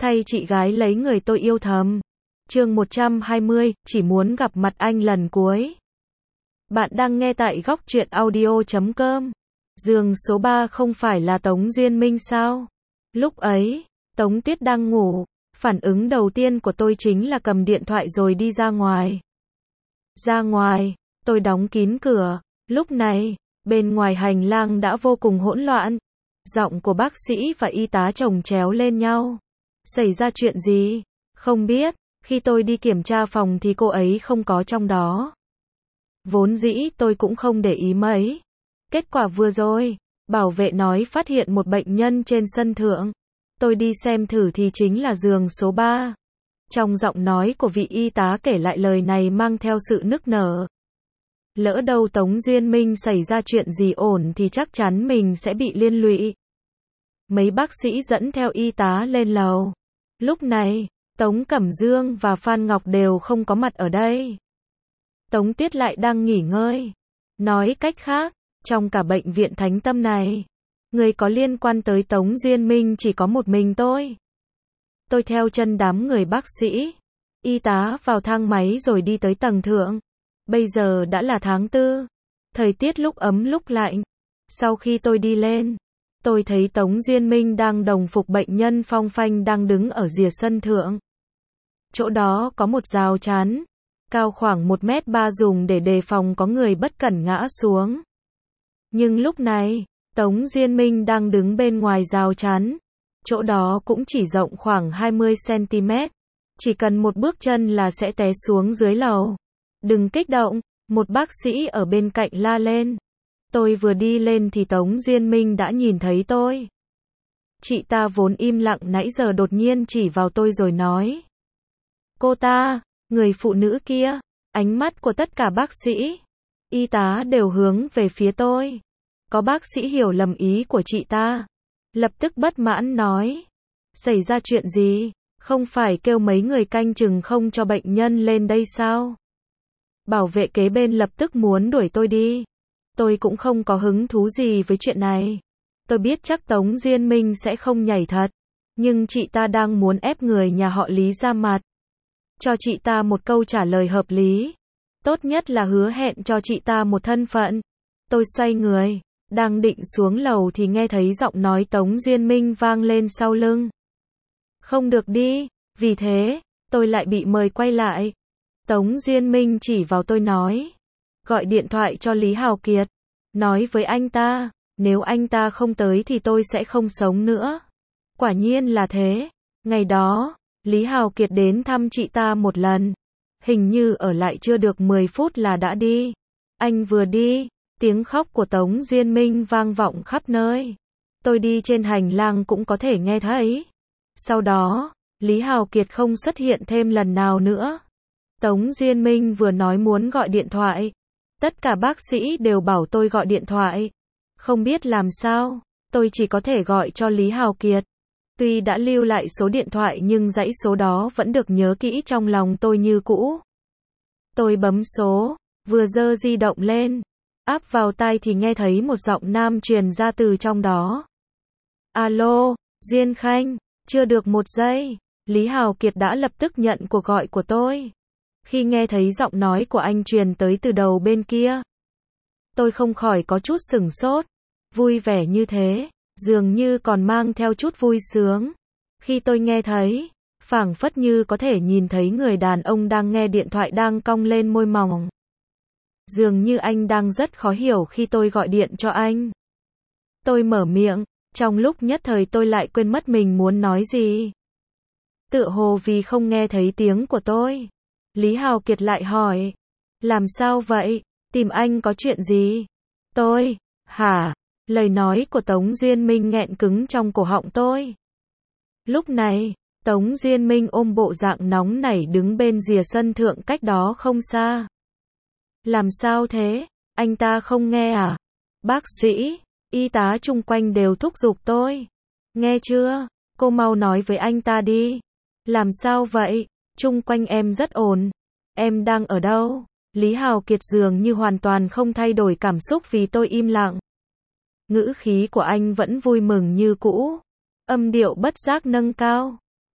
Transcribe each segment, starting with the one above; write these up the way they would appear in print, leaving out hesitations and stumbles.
thay chị gái lấy người tôi yêu thầm. Chương 120, chỉ muốn gặp mặt anh lần cuối. Bạn đang nghe tại góc truyện audio.com. Giường số 3 không phải là Tống Duyên Minh sao? Lúc ấy, Tống Tuyết đang ngủ. Phản ứng đầu tiên của tôi chính là cầm điện thoại rồi đi ra ngoài. Ra ngoài, tôi đóng kín cửa. Lúc này, bên ngoài hành lang đã vô cùng hỗn loạn. Giọng của bác sĩ và y tá chồng chéo lên nhau. Xảy ra chuyện gì? Không biết. Khi tôi đi kiểm tra phòng thì cô ấy không có trong đó. Vốn dĩ tôi cũng không để ý mấy. Kết quả vừa rồi, bảo vệ nói phát hiện một bệnh nhân trên sân thượng. Tôi đi xem thử thì chính là giường số 3. Trong giọng nói của vị y tá kể lại lời này mang theo sự nức nở. Lỡ đâu Tống Duyên Minh xảy ra chuyện gì ổn thì chắc chắn mình sẽ bị liên lụy. Mấy bác sĩ dẫn theo y tá lên lầu. Lúc này, Tống Cẩm Dương và Phan Ngọc đều không có mặt ở đây. Tống Tuyết lại đang nghỉ ngơi. Nói cách khác, trong cả bệnh viện Thánh Tâm này, người có liên quan tới Tống Duyên Minh chỉ có một mình tôi. Tôi theo chân đám người bác sĩ, y tá vào thang máy rồi đi tới tầng thượng. Bây giờ đã là tháng 4. Thời tiết lúc ấm lúc lạnh. Sau khi tôi đi lên, tôi thấy Tống Duyên Minh đang đồng phục bệnh nhân phong phanh đang đứng ở rìa sân thượng. Chỗ đó có một rào chắn, cao khoảng 1m3 dùng để đề phòng có người bất cẩn ngã xuống. Nhưng lúc này, Tống Duyên Minh đang đứng bên ngoài rào chắn. Chỗ đó cũng chỉ rộng khoảng 20cm. Chỉ cần một bước chân là sẽ té xuống dưới lầu. Đừng kích động, một bác sĩ ở bên cạnh la lên. Tôi vừa đi lên thì Tống Duyên Minh đã nhìn thấy tôi. Chị ta vốn im lặng nãy giờ đột nhiên chỉ vào tôi rồi nói. Cô ta, người phụ nữ kia. Ánh mắt của tất cả bác sĩ, y tá đều hướng về phía tôi. Có bác sĩ hiểu lầm ý của chị ta. Lập tức bất mãn nói. Xảy ra chuyện gì? Không phải kêu mấy người canh chừng không cho bệnh nhân lên đây sao? Bảo vệ kế bên lập tức muốn đuổi tôi đi. Tôi cũng không có hứng thú gì với chuyện này. Tôi biết chắc Tống Duyên Minh sẽ không nhảy thật. Nhưng chị ta đang muốn ép người nhà họ Lý ra mặt. Cho chị ta một câu trả lời hợp lý. Tốt nhất là hứa hẹn cho chị ta một thân phận. Tôi xoay người, đang định xuống lầu thì nghe thấy giọng nói Tống Duyên Minh vang lên sau lưng. Không được đi, vì thế, tôi lại bị mời quay lại. Tống Duyên Minh chỉ vào tôi nói. Gọi điện thoại cho Lý Hào Kiệt. Nói với anh ta, nếu anh ta không tới thì tôi sẽ không sống nữa. Quả nhiên là thế. Ngày đó, Lý Hào Kiệt đến thăm chị ta một lần. Hình như ở lại chưa được 10 phút là đã đi. Anh vừa đi, tiếng khóc của Tống Duyên Minh vang vọng khắp nơi. Tôi đi trên hành lang cũng có thể nghe thấy. Sau đó, Lý Hào Kiệt không xuất hiện thêm lần nào nữa. Tống Duyên Minh vừa nói muốn gọi điện thoại. Tất cả bác sĩ đều bảo tôi gọi điện thoại. Không biết làm sao, tôi chỉ có thể gọi cho Lý Hào Kiệt. Tuy đã lưu lại số điện thoại nhưng dãy số đó vẫn được nhớ kỹ trong lòng tôi như cũ. Tôi bấm số, vừa giơ di động lên, áp vào tai thì nghe thấy một giọng nam truyền ra từ trong đó. Alo, Duyên Khanh, chưa được một giây, Lý Hào Kiệt đã lập tức nhận cuộc gọi của tôi. Khi nghe thấy giọng nói của anh truyền tới từ đầu bên kia, tôi không khỏi có chút sửng sốt, vui vẻ như thế. Dường như còn mang theo chút vui sướng. Khi tôi nghe thấy, phảng phất như có thể nhìn thấy người đàn ông đang nghe điện thoại đang cong lên môi mỏng. Dường như anh đang rất khó hiểu khi tôi gọi điện cho anh. Tôi mở miệng, trong lúc nhất thời tôi lại quên mất mình muốn nói gì. Tựa hồ vì không nghe thấy tiếng của tôi. Lý Hào Kiệt lại hỏi. Làm sao vậy? Tìm anh có chuyện gì? Tôi, hả? Lời nói của Tống Duyên Minh nghẹn cứng trong cổ họng tôi. Lúc này, Tống Duyên Minh ôm bộ dạng nóng nảy đứng bên rìa sân thượng cách đó không xa. Làm sao thế? Anh ta không nghe à? Bác sĩ, y tá chung quanh đều thúc giục tôi. Nghe chưa? Cô mau nói với anh ta đi. Làm sao vậy? Chung quanh em rất ồn. Em đang ở đâu? Lý Hào Kiệt dường như hoàn toàn không thay đổi cảm xúc vì tôi im lặng. Ngữ khí của anh vẫn vui mừng như cũ. Âm điệu bất giác nâng cao.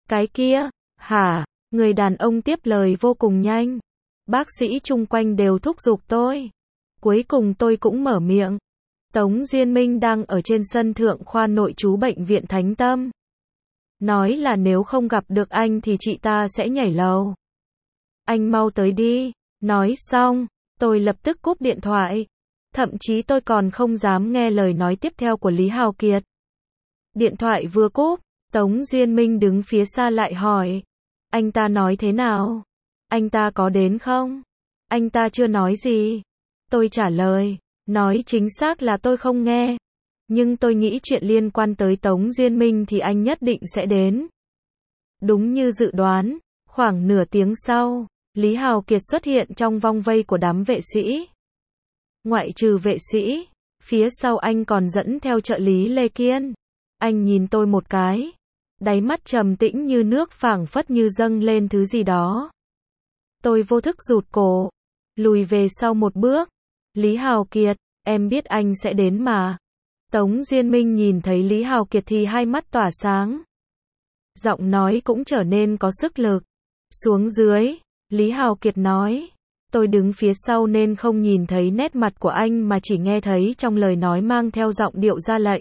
Cái kia, hả? Người đàn ông tiếp lời vô cùng nhanh. Bác sĩ chung quanh đều thúc giục tôi. Cuối cùng tôi cũng mở miệng. Tống Diên Minh đang ở trên sân thượng khoa nội trú bệnh viện Thánh Tâm. Nói là nếu không gặp được anh thì chị ta sẽ nhảy lầu. Anh mau tới đi. Nói xong, tôi lập tức cúp điện thoại. Thậm chí tôi còn không dám nghe lời nói tiếp theo của Lý Hào Kiệt. Điện thoại vừa cúp, Tống Diên Minh đứng phía xa lại hỏi. Anh ta nói thế nào? Anh ta có đến không? Anh ta chưa nói gì. Tôi trả lời, nói chính xác là tôi không nghe. Nhưng tôi nghĩ chuyện liên quan tới Tống Diên Minh thì anh nhất định sẽ đến. Đúng như dự đoán, khoảng nửa tiếng sau, Lý Hào Kiệt xuất hiện trong vòng vây của đám vệ sĩ. Ngoại trừ vệ sĩ, phía sau anh còn dẫn theo trợ lý Lê Kiên. Anh nhìn tôi một cái, đáy mắt trầm tĩnh như nước phảng phất như dâng lên thứ gì đó. Tôi vô thức rụt cổ, lùi về sau một bước. Lý Hào Kiệt, em biết anh sẽ đến mà. Tống Diên Minh nhìn thấy Lý Hào Kiệt thì hai mắt tỏa sáng. Giọng nói cũng trở nên có sức lực. Xuống dưới, Lý Hào Kiệt nói. Tôi đứng phía sau nên không nhìn thấy nét mặt của anh mà chỉ nghe thấy trong lời nói mang theo giọng điệu ra lệnh.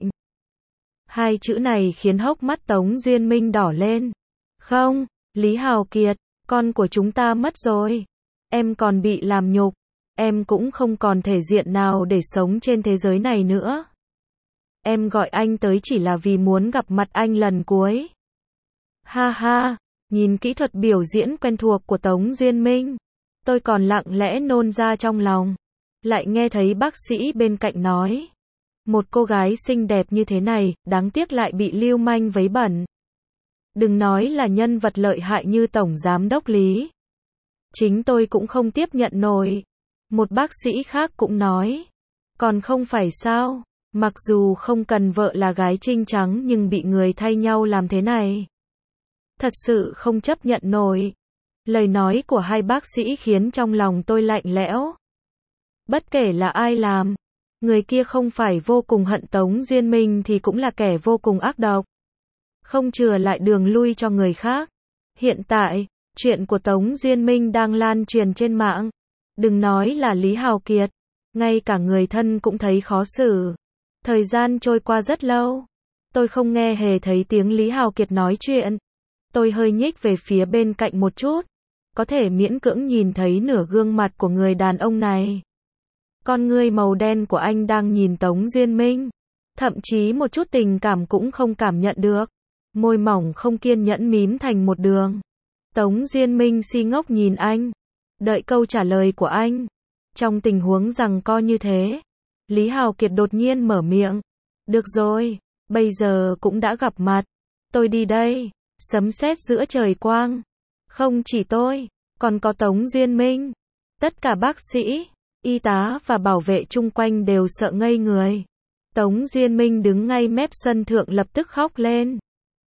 Hai chữ này khiến hốc mắt Tống Diên Minh đỏ lên. Không, Lý Hào Kiệt, con của chúng ta mất rồi. Em còn bị làm nhục. Em cũng không còn thể diện nào để sống trên thế giới này nữa. Em gọi anh tới chỉ là vì muốn gặp mặt anh lần cuối. Ha ha, nhìn kỹ thuật biểu diễn quen thuộc của Tống Diên Minh. Tôi còn lặng lẽ nôn ra trong lòng. Lại nghe thấy bác sĩ bên cạnh nói. Một cô gái xinh đẹp như thế này, đáng tiếc lại bị lưu manh vấy bẩn. Đừng nói là nhân vật lợi hại như Tổng Giám đốc Lý. Chính tôi cũng không tiếp nhận nổi. Một bác sĩ khác cũng nói. Còn không phải sao, mặc dù không cần vợ là gái trinh trắng nhưng bị người thay nhau làm thế này. Thật sự không chấp nhận nổi. Lời nói của hai bác sĩ khiến trong lòng tôi lạnh lẽo. Bất kể là ai làm, người kia không phải vô cùng hận Tống Diên Minh thì cũng là kẻ vô cùng ác độc. Không chừa lại đường lui cho người khác. Hiện tại, chuyện của Tống Diên Minh đang lan truyền trên mạng. Đừng nói là Lý Hào Kiệt, ngay cả người thân cũng thấy khó xử. Thời gian trôi qua rất lâu. Tôi không nghe hề thấy tiếng Lý Hào Kiệt nói chuyện. Tôi hơi nhích về phía bên cạnh một chút. Có thể miễn cưỡng nhìn thấy nửa gương mặt của người đàn ông này. Con ngươi màu đen của anh đang nhìn Tống Diên Minh. Thậm chí một chút tình cảm cũng không cảm nhận được. Môi mỏng không kiên nhẫn mím thành một đường. Tống Diên Minh si ngốc nhìn anh. Đợi câu trả lời của anh. Trong tình huống giằng co như thế, Lý Hào Kiệt đột nhiên mở miệng. Được rồi, bây giờ cũng đã gặp mặt. Tôi đi đây. Sấm sét giữa trời quang. Không chỉ tôi, còn có Tống Diên Minh. Tất cả bác sĩ, y tá và bảo vệ chung quanh đều sợ ngây người. Tống Diên Minh đứng ngay mép sân thượng lập tức khóc lên.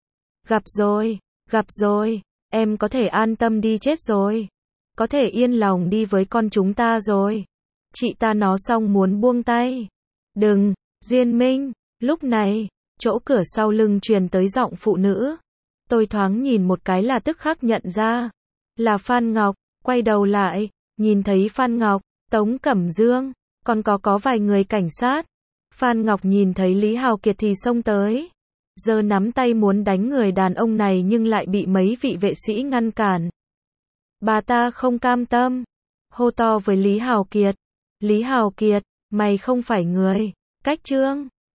Gặp rồi, em có thể an tâm đi chết rồi. Có thể yên lòng đi với con chúng ta rồi. Chị ta nói xong muốn buông tay. Đừng, Diên Minh. Lúc này, chỗ cửa sau lưng truyền tới giọng phụ nữ. Tôi thoáng nhìn một cái là tức khắc nhận ra. Là Phan Ngọc, quay đầu lại, nhìn thấy Phan Ngọc, Tống Cẩm Dương, còn có vài người cảnh sát. Phan Ngọc nhìn thấy Lý Hào Kiệt thì xông tới. Giơ nắm tay muốn đánh người đàn ông này nhưng lại bị mấy vị vệ sĩ ngăn cản. Bà ta không cam tâm. Hô to với Lý Hào Kiệt. Lý Hào Kiệt, mày không phải người. Cách trương.